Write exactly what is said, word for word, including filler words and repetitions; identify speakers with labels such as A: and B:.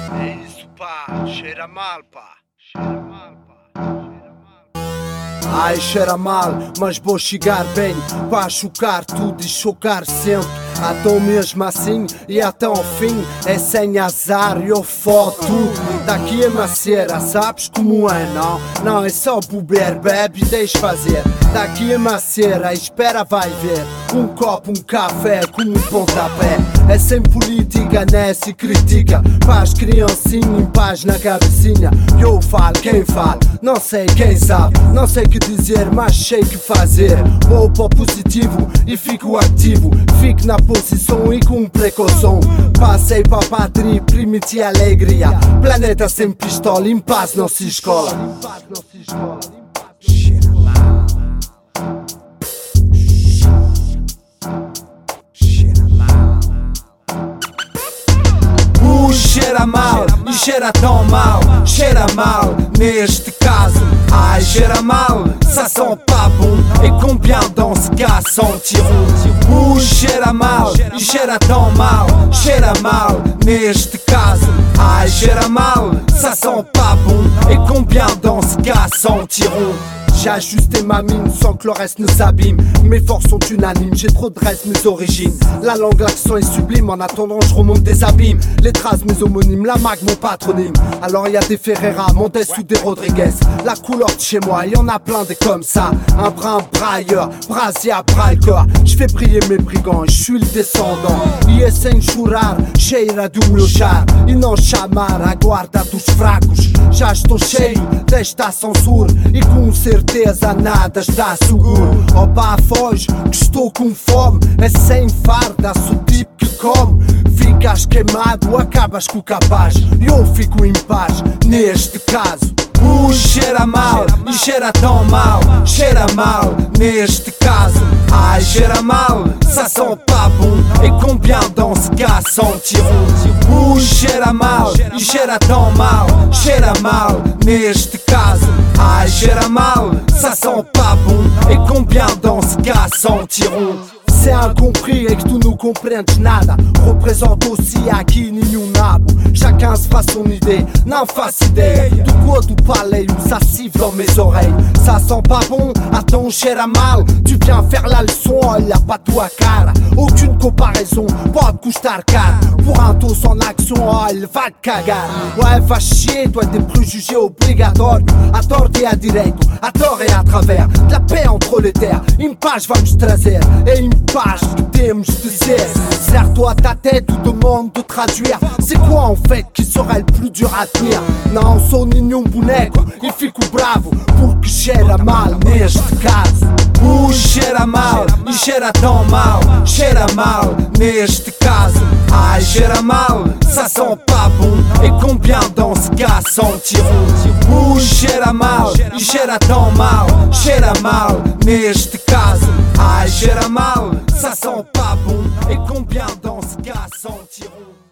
A: É isso, pá, cheira mal, pá. Cheira mal, pá. Cheira mal.
B: Ai, cheira mal, mas vou chegar bem para chocar tudo e chocar sempre. Até mesmo assim e até ao fim é sem azar e eu foto tudo. Daqui a macieira, sabes como é, não? Não é só beber, bebe e deixa fazer. Daqui a macieira, espera vai ver. Um copo, um café, como um pontapé. É sem política, né, se critica. Paz, criancinha, em paz na cabecinha. Eu falo, quem fala, não sei quem sabe. Não sei que dizer, mas sei que fazer. Vou para o positivo e fico ativo. Fico na posição e com precaução. Passei para a pátria e prometi alegria. Planeta sem pistola, em paz não se escola. Cheira mal. Cheira mal. Uh, cheira mal e cheira tão mal. Cheira mal neste caso. Ai, cheira mal, ça sent pas bon. Et combien dans ce cas sentiront? Uh, cheira mal e cheira tão mal. Cheira mal neste caso. Ai, cheira mal, ça sent pas bon. Et combien dans ce cas sentiront? J'ai ajusté ma mine sans que le reste ne s'abîme. Mes forces sont unanimes, j'ai trop de reste, mes origines. La langue, l'accent est sublime, en attendant je remonte des abîmes. Les traces, mes homonymes, la mag, mon patronyme. Alors y a des Ferreira, Montes ou des Rodriguez. La couleur de chez moi, y en a plein des comme ça. Un brin brailleur, brasier à bras le corps. J'fais briller mes brigands, j'suis le descendant. E é sem chorar, cheira do meu char. E não chamar a guarda dos fracos. Já estou cheio desta censura e com certeza nada está seguro. Opa, foge, que estou com fome. É sem farda, sou o tipo que come. Ficas queimado, acabas com o capaz. E eu fico em paz, neste caso. Uh, cheira mal e cheira tão mal. Cheira mal, neste caso. Ai, cheira mal, ça sent pas bon. Et combien dans ce cas sentiront? Uh, cheira mal e cheira tão mal. Cheira mal, neste caso. Ai, cheira mal, ça sent pas bon. Et combien dans ce cas sentiront? C'est incompris et que tu nous comprennes nada. Représente aussi aqui nenhum nabo. Chacun se faz son idée, não faço ideia do que do palais où ça siffle dans mes oreilles. Ça sent pas bon, attends, cheira mal. Tu viens faire la leçon, olha pra tua cara. Aucune comparaison, pode custar caro. Pour un tour sans action, olha, vai cagar. Ouais, va chier, toi des préjugés obligatoires. À tort et à direito, à tort et à travers. De la paix entre les terres, em paz vamos trazer. Et em paz que temos de ser. Serre-toi ta tête ou demande de traduire. C'est quoi en fait qui serait le plus dur à tenir? Não sou nenhum boneco e fico bravo porque cheira mal neste caso. Uh, cheira mal e cheira tão mal. Cheira mal neste caso. Ai, cheira mal, ça sent pas bon. Et combien dans ce cas sentiront? Uh, cheira mal e cheira tão mal. Cheira mal neste caso. Ai, cheira mal, ça sent pas bon. Et combien dans ce cas sentiront?